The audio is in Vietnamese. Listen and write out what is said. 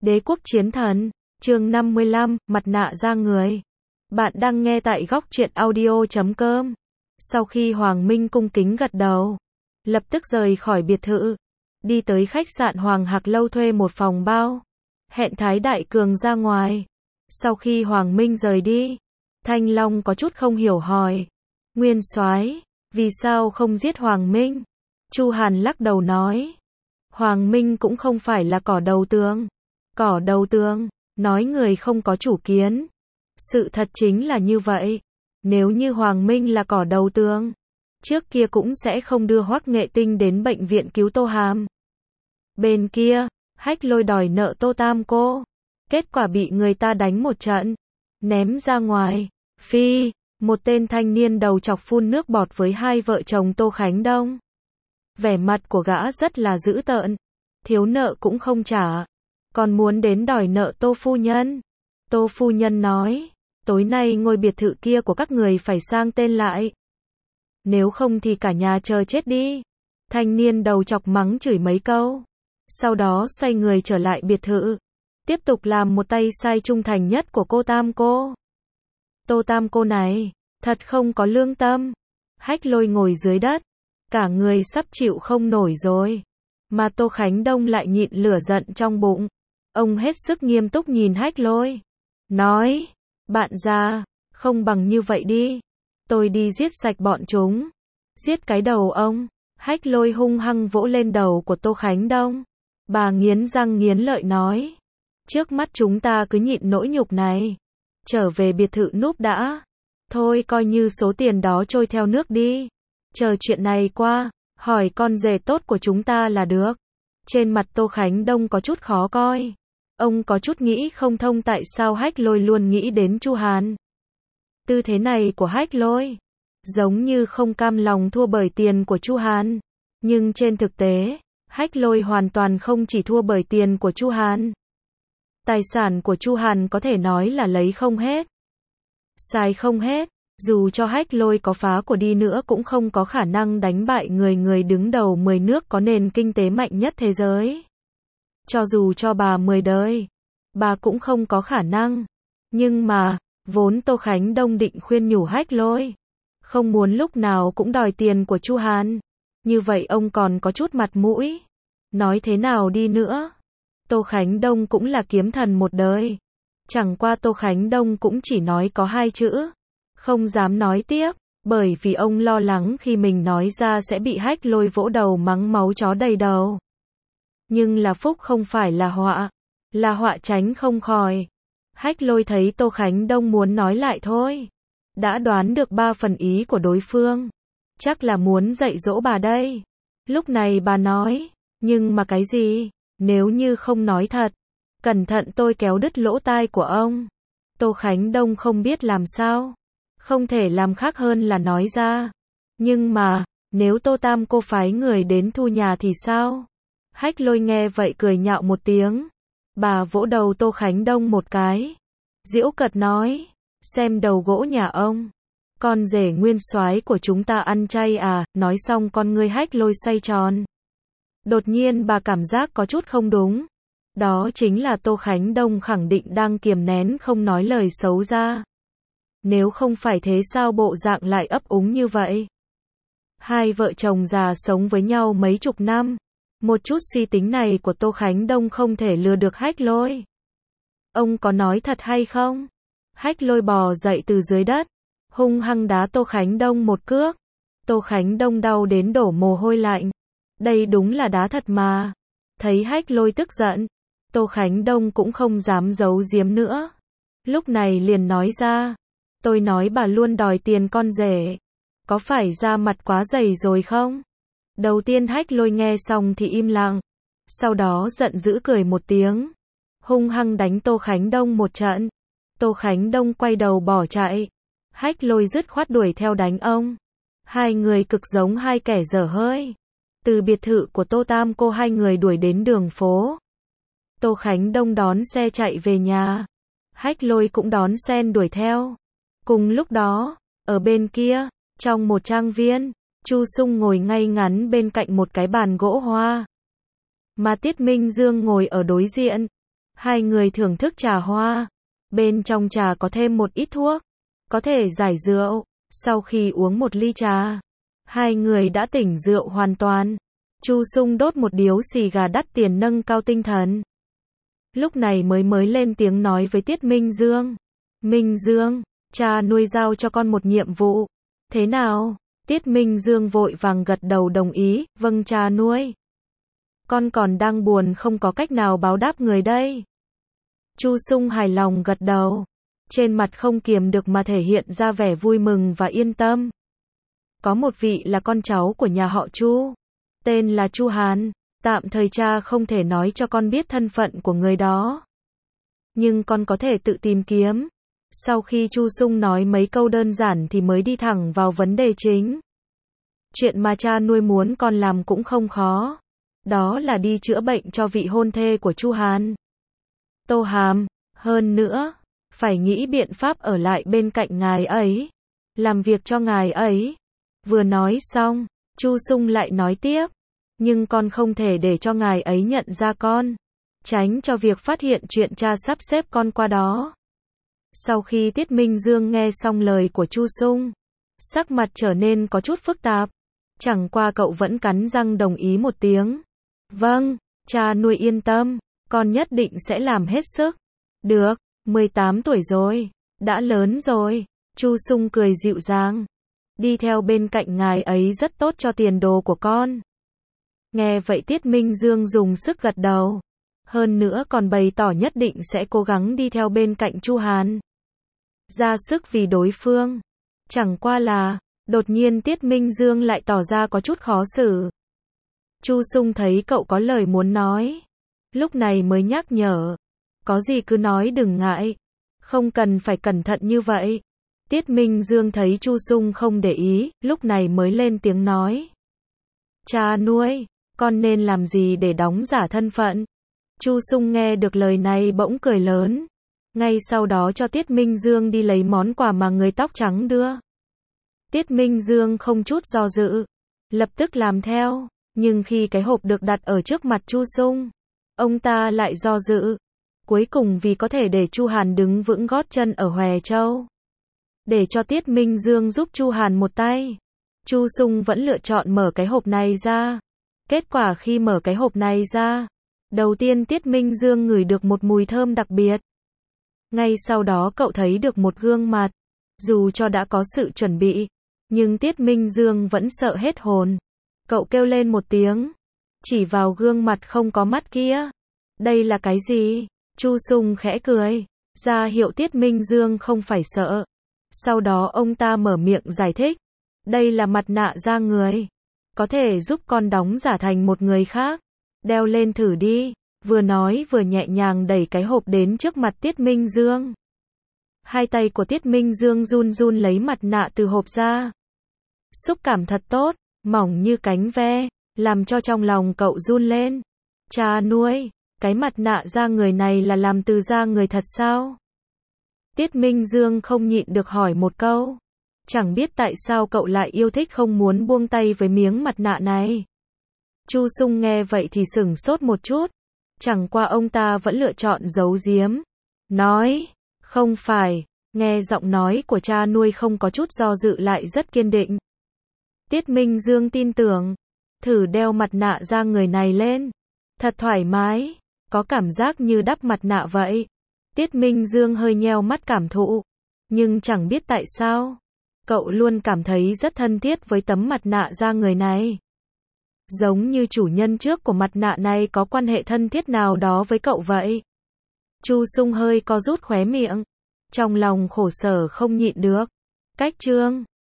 Đế quốc chiến thần, chương 55, mặt nạ da người. Bạn đang nghe tại góc truyện audio.com. Sau khi Hoàng Minh cung kính gật đầu, lập tức rời khỏi biệt thự, đi tới khách sạn Hoàng Hạc Lâu thuê một phòng bao, hẹn Thái Đại Cường ra ngoài. Sau khi Hoàng Minh rời đi, Thanh Long có chút không hiểu hỏi, Nguyên Soái, vì sao không giết Hoàng Minh? Chu Hàn lắc đầu nói, Hoàng Minh cũng không phải là cỏ đầu tường. Cỏ đầu tường, nói người không có chủ kiến. Sự thật chính là như vậy. Nếu như Hoàng Minh là cỏ đầu tường, trước kia cũng sẽ không đưa Hoắc Nghệ Tinh đến bệnh viện cứu Tô Hàm. Bên kia, Hách Lôi đòi nợ Tô Tam cô, kết quả bị người ta đánh một trận, ném ra ngoài. Phi, một tên thanh niên đầu chọc phun nước bọt với hai vợ chồng Tô Khánh Đông. Vẻ mặt của gã rất là dữ tợn, thiếu nợ cũng không trả, còn muốn đến đòi nợ Tô phu nhân. Tô phu nhân nói, tối nay ngôi biệt thự kia của các người phải sang tên lại. Nếu không thì cả nhà chờ chết đi. Thanh niên đầu chọc mắng chửi mấy câu, sau đó xoay người trở lại biệt thự, tiếp tục làm một tay sai trung thành nhất của cô Tam cô. Tô Tam cô này, thật không có lương tâm. Hách Lôi ngồi dưới đất, cả người sắp chịu không nổi rồi. Mà Tô Khánh Đông lại nhịn lửa giận trong bụng. Ông hết sức nghiêm túc nhìn Hách Lôi, nói, bạn già, không bằng như vậy đi, tôi đi giết sạch bọn chúng. Giết cái đầu ông. Hách Lôi hung hăng vỗ lên đầu của Tô Khánh Đông. Bà nghiến răng nghiến lợi nói, trước mắt chúng ta cứ nhịn nỗi nhục này, trở về biệt thự núp đã. Thôi coi như số tiền đó trôi theo nước đi, chờ chuyện này qua, hỏi con rể tốt của chúng ta là được. Trên mặt Tô Khánh Đông có chút khó coi. Ông có chút nghĩ không thông tại sao Hách Lôi luôn nghĩ đến Chu Hàn. Tư thế này của Hách Lôi, giống như không cam lòng thua bởi tiền của Chu Hàn. Nhưng trên thực tế, Hách Lôi hoàn toàn không chỉ thua bởi tiền của Chu Hàn. Tài sản của Chu Hàn có thể nói là lấy không hết, xài không hết. Dù cho Hách Lôi có phá của đi nữa cũng không có khả năng đánh bại người đứng đầu 10 nước có nền kinh tế mạnh nhất thế giới. Cho dù cho bà 10 đời, bà cũng không có khả năng. Nhưng mà, vốn Tô Khánh Đông định khuyên nhủ Hách Lôi, không muốn lúc nào cũng đòi tiền của Chu Hàn. Như vậy ông còn có chút mặt mũi. Nói thế nào đi nữa, Tô Khánh Đông cũng là kiếm thần một đời. Chẳng qua Tô Khánh Đông cũng chỉ nói có 2 chữ, không dám nói tiếp, bởi vì ông lo lắng khi mình nói ra sẽ bị Hách Lôi vỗ đầu mắng máu chó đầy đầu. Nhưng là phúc không phải là họa tránh không khỏi. Hách Lôi thấy Tô Khánh Đông muốn nói lại thôi, đã đoán được 3 phần ý của đối phương, chắc là muốn dạy dỗ bà đây. Lúc này bà nói, nhưng mà cái gì, nếu như không nói thật, cẩn thận tôi kéo đứt lỗ tai của ông. Tô Khánh Đông không biết làm sao, không thể làm khác hơn là nói ra. Nhưng mà, nếu Tô Tam cô phái người đến thu nhà thì sao? Hách Lôi nghe vậy cười nhạo một tiếng. Bà vỗ đầu Tô Khánh Đông một cái, giễu cợt nói, xem đầu gỗ nhà ông, con rể Nguyên Soái của chúng ta ăn chay à? Nói xong con ngươi Hách Lôi xoay tròn. Đột nhiên bà cảm giác có chút không đúng. Đó chính là Tô Khánh Đông khẳng định đang kiềm nén không nói lời xấu ra. Nếu không phải thế sao bộ dạng lại ấp úng như vậy? Hai vợ chồng già sống với nhau mấy chục năm, một chút suy tính này của Tô Khánh Đông không thể lừa được Hách Lôi. Ông có nói thật hay không? Hách Lôi bò dậy từ dưới đất, hung hăng đá Tô Khánh Đông một cước. Tô Khánh Đông đau đến đổ mồ hôi lạnh. Đây đúng là đá thật mà. Thấy Hách Lôi tức giận, Tô Khánh Đông cũng không dám giấu giếm nữa. Lúc này liền nói ra, tôi nói bà luôn đòi tiền con rể, có phải da mặt quá dày rồi không? Đầu tiên Hách Lôi nghe xong thì im lặng, sau đó giận dữ cười một tiếng, hung hăng đánh Tô Khánh Đông một trận. Tô Khánh Đông quay đầu bỏ chạy, Hách Lôi dứt khoát đuổi theo đánh ông. Hai người cực giống hai kẻ dở hơi. Từ biệt thự của Tô Tam cô hai người đuổi đến đường phố. Tô Khánh Đông đón xe chạy về nhà, Hách Lôi cũng đón xe đuổi theo. Cùng lúc đó, ở bên kia, trong một trang viên, Chu Sung ngồi ngay ngắn bên cạnh một cái bàn gỗ hoa. Mà Tiết Minh Dương ngồi ở đối diện. Hai người thưởng thức trà hoa. Bên trong trà có thêm một ít thuốc, có thể giải rượu. Sau khi uống một ly trà, hai người đã tỉnh rượu hoàn toàn. Chu Sung đốt một điếu xì gà đắt tiền nâng cao tinh thần. Lúc này mới lên tiếng nói với Tiết Minh Dương. Minh Dương, cha nuôi giao cho con một nhiệm vụ. Thế nào? Tiết Minh Dương vội vàng gật đầu đồng ý, vâng cha nuôi. Con còn đang buồn không có cách nào báo đáp người đây. Chu Sung hài lòng gật đầu. Trên mặt không kiềm được mà thể hiện ra vẻ vui mừng và yên tâm. Có một vị là con cháu của nhà họ Chu. Tên là Chu Hàn. Tạm thời cha không thể nói cho con biết thân phận của người đó. Nhưng con có thể tự tìm kiếm. Sau khi Chu Sung nói mấy câu đơn giản thì mới đi thẳng vào vấn đề chính. Chuyện mà cha nuôi muốn con làm cũng không khó. Đó là đi chữa bệnh cho vị hôn thê của Chu Hàn. Tô Hàm, hơn nữa, phải nghĩ biện pháp ở lại bên cạnh ngài ấy. Làm việc cho ngài ấy. Vừa nói xong, Chu Sung lại nói tiếp. Nhưng con không thể để cho ngài ấy nhận ra con. Tránh cho việc phát hiện chuyện cha sắp xếp con qua đó. Sau khi Tiết Minh Dương nghe xong lời của Chu Sung, sắc mặt trở nên có chút phức tạp. Chẳng qua cậu vẫn cắn răng đồng ý một tiếng. Vâng, cha nuôi yên tâm, con nhất định sẽ làm hết sức. Được, 18 tuổi rồi, đã lớn rồi. Chu Sung cười dịu dàng. Đi theo bên cạnh ngài ấy rất tốt cho tiền đồ của con. Nghe vậy Tiết Minh Dương dùng sức gật đầu. Hơn nữa còn bày tỏ nhất định sẽ cố gắng đi theo bên cạnh Chu Hàn. Ra sức vì đối phương. Chẳng qua là, đột nhiên Tiết Minh Dương lại tỏ ra có chút khó xử. Chu Sung thấy cậu có lời muốn nói. Lúc này mới nhắc nhở. Có gì cứ nói đừng ngại. Không cần phải cẩn thận như vậy. Tiết Minh Dương thấy Chu Sung không để ý, lúc này mới lên tiếng nói. Cha nuôi, con nên làm gì để đóng giả thân phận? Chu Sung nghe được lời này bỗng cười lớn. Ngay sau đó cho Tiết Minh Dương đi lấy món quà mà người tóc trắng đưa. Tiết Minh Dương không chút do dự. Lập tức làm theo. Nhưng khi cái hộp được đặt ở trước mặt Chu Sung, ông ta lại do dự. Cuối cùng vì có thể để Chu Hàn đứng vững gót chân ở Hòe Châu. Để cho Tiết Minh Dương giúp Chu Hàn một tay. Chu Sung vẫn lựa chọn mở cái hộp này ra. Kết quả khi mở cái hộp này ra, đầu tiên Tiết Minh Dương ngửi được một mùi thơm đặc biệt. Ngay sau đó cậu thấy được một gương mặt. Dù cho đã có sự chuẩn bị, nhưng Tiết Minh Dương vẫn sợ hết hồn. Cậu kêu lên một tiếng, chỉ vào gương mặt không có mắt kia. Đây là cái gì? Chu Sung khẽ cười, ra hiệu Tiết Minh Dương không phải sợ. Sau đó ông ta mở miệng giải thích. Đây là mặt nạ da người. Có thể giúp con đóng giả thành một người khác. Đeo lên thử đi. Vừa nói vừa nhẹ nhàng đẩy cái hộp đến trước mặt Tiết Minh Dương. Hai tay của Tiết Minh Dương run run lấy mặt nạ từ hộp ra. Xúc cảm thật tốt, mỏng như cánh ve, làm cho trong lòng cậu run lên. Cha nuôi, cái mặt nạ da người này là làm từ da người thật sao? Tiết Minh Dương không nhịn được hỏi một câu. Chẳng biết tại sao cậu lại yêu thích không muốn buông tay với miếng mặt nạ này. Chu Sung nghe vậy thì sửng sốt một chút. Chẳng qua ông ta vẫn lựa chọn giấu giếm. Nói, không phải, nghe giọng nói của cha nuôi không có chút do dự lại rất kiên định. Tiết Minh Dương tin tưởng. Thử đeo mặt nạ da người này lên. Thật thoải mái, có cảm giác như đắp mặt nạ vậy. Tiết Minh Dương hơi nheo mắt cảm thụ. Nhưng chẳng biết tại sao, cậu luôn cảm thấy rất thân thiết với tấm mặt nạ da người này. Giống như chủ nhân trước của mặt nạ này có quan hệ thân thiết nào đó với cậu vậy. Chu Sung hơi co rút khóe miệng. Trong lòng khổ sở không nhịn được. Cách chương